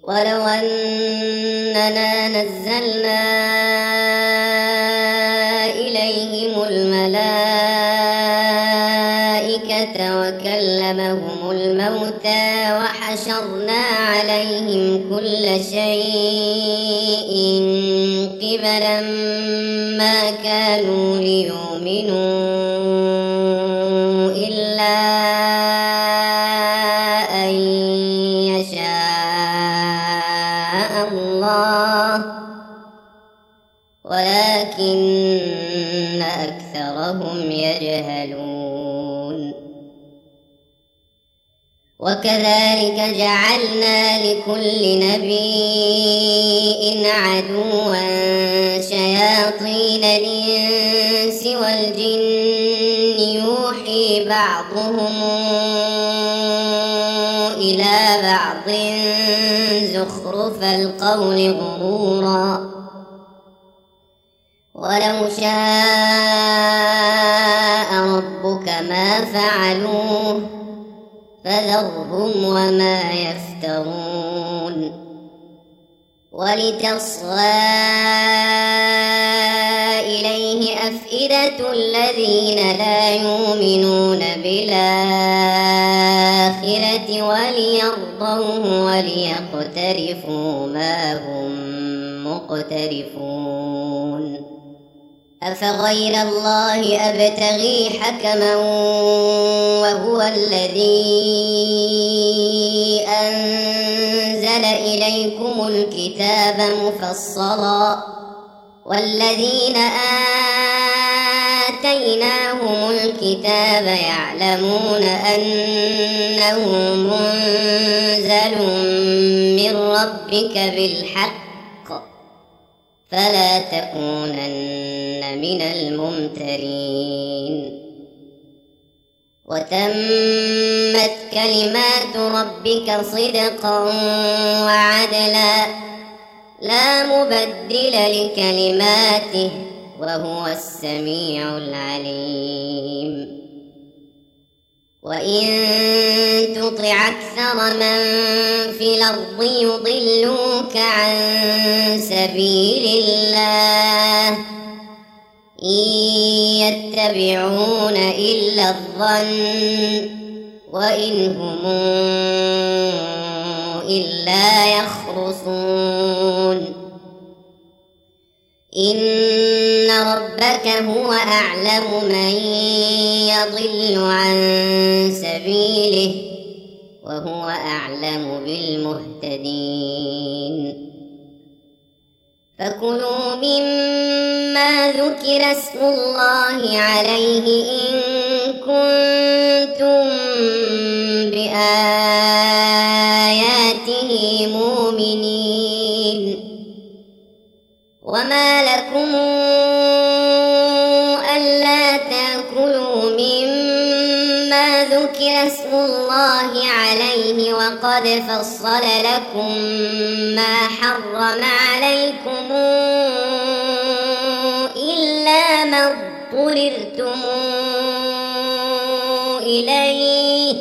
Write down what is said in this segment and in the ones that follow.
ولو أننا نزلنا إليهم الملائكة وكلمهم الموتى وحشرنا عليهم كل شيء قبلا ما كانوا ليؤمنوا إلا أن يشاء الله ولكن أكثرهم يجهلون. وكذلك جعلنا لكل نبي عدوا شياطين الإنس والجن يوحي بعضهم إلى بعض زخرف القول غرورا ولو شاء ربك ما فعلوه فذرهم وما يفترون. ولتصغى إليه أفئدة الذين لا يؤمنون بالآخرة وليرضوه وليقترفوا ما هم مقترفون. أفغير الله أبتغي حكما وهو الذي أنزل إليكم الكتاب مفصلا والذين آتيناهم الكتاب يعلمون أنه منزل من ربك بالحق فلا تكونن من الممترين. وتمت كلمات ربك صدقا وعدلا لا مبدل لكلماته وهو السميع العليم. وإن تطع أكثر من في الأرض يضلوك عن سبيل الله إن يتبعون إلا الظن وإن هم إلا يخرصون. إن ربك هو أعلم من يضل عن سبيله وهو أعلم بالمهتدين. فكلوا مما ذكر اسم الله عليه إن كنتم بآياته مؤمنين. وما لكم ألا تأكلوا مما ذكر اسم الله عليه وقد فصل لكم ما حرم عليكم إلا ما اضطررتم إليه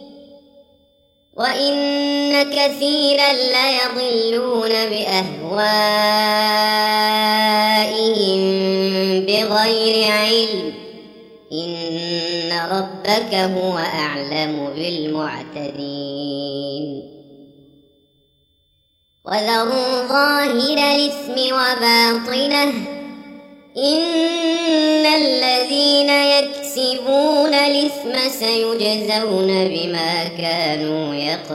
وإن كثيرا ليضلون بأهوائهم بغير علم إن ربك هو أعلم بالمعتدين. وذروا ظاهر الإثم وباطنه إن الذين يكسبون الإثم سيجزون بما كانوا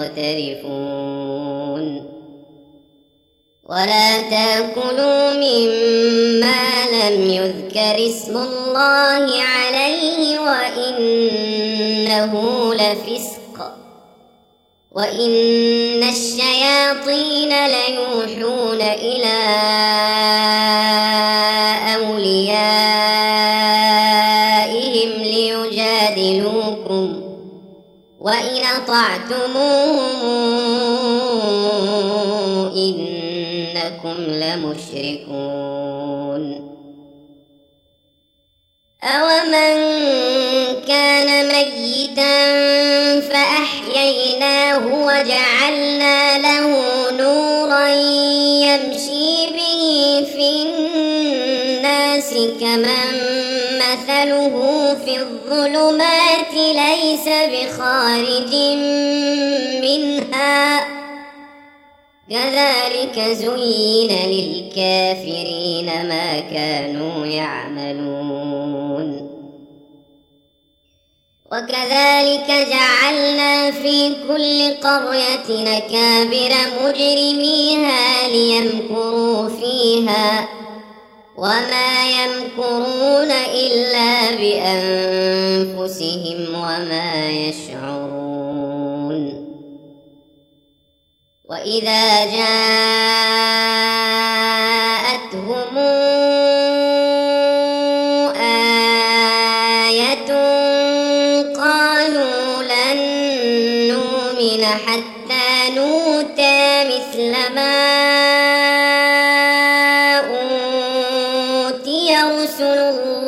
يقترفون. ولا تأكلوا مما لم يذكر اسم الله عليه وإنه لفسق وإن الشياطين ليوحون إلى أوليائهم ليجادلوكم وإن أطعتموهم إنكم لمشركون. أومن كان ميتا فأحييناه وجعلنا له نورا يمشي به في الناس كمن مثله في الظلمات ليس بخارج منها كذلك زين للكافرين ما كانوا يعملون وكذلك جعلنا في كل قرية أكابر مجرميها ليمكروا فيها وما يمكرون إلا بأنفسهم وما يشعرون وإذا جاءتهم آية قالوا لن نؤمن حتى نؤتى مثل ما أوتي رسل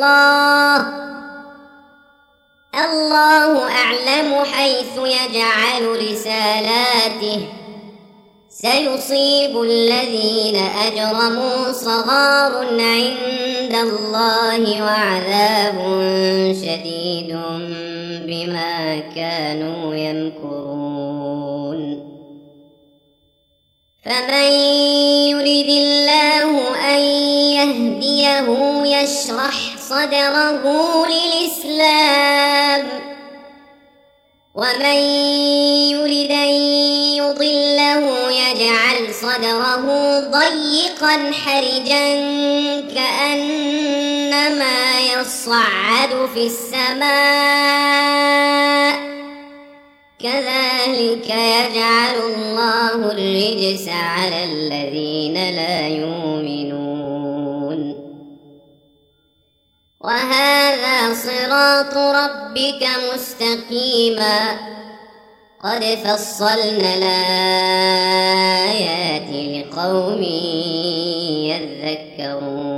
الله أعلم حيث يجعل رسالاته سيصيب الذين أجرموا صغار عند الله وعذاب شديد بما كانوا يمكرون فمن يرد الله أن يهديه يشرح صدره للإسلام ومن يرد أن يضله يجعل صدره ضيقا حرجا كأنما يصعد في السماء كذلك يجعل الله الرجس على الذين لا يؤمنون وهذا صراط ربك مستقيما قد فصلنا الآيات لقوم يذكرون